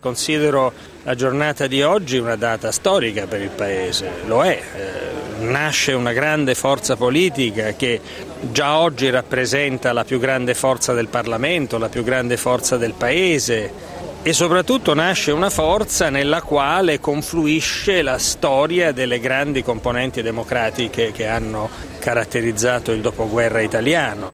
Considero la giornata di oggi una data storica per il Paese, lo è. Nasce una grande forza politica che già oggi rappresenta la più grande forza del Parlamento, la più grande forza del Paese e soprattutto nasce una forza nella quale confluisce la storia delle grandi componenti democratiche che hanno caratterizzato il dopoguerra italiano.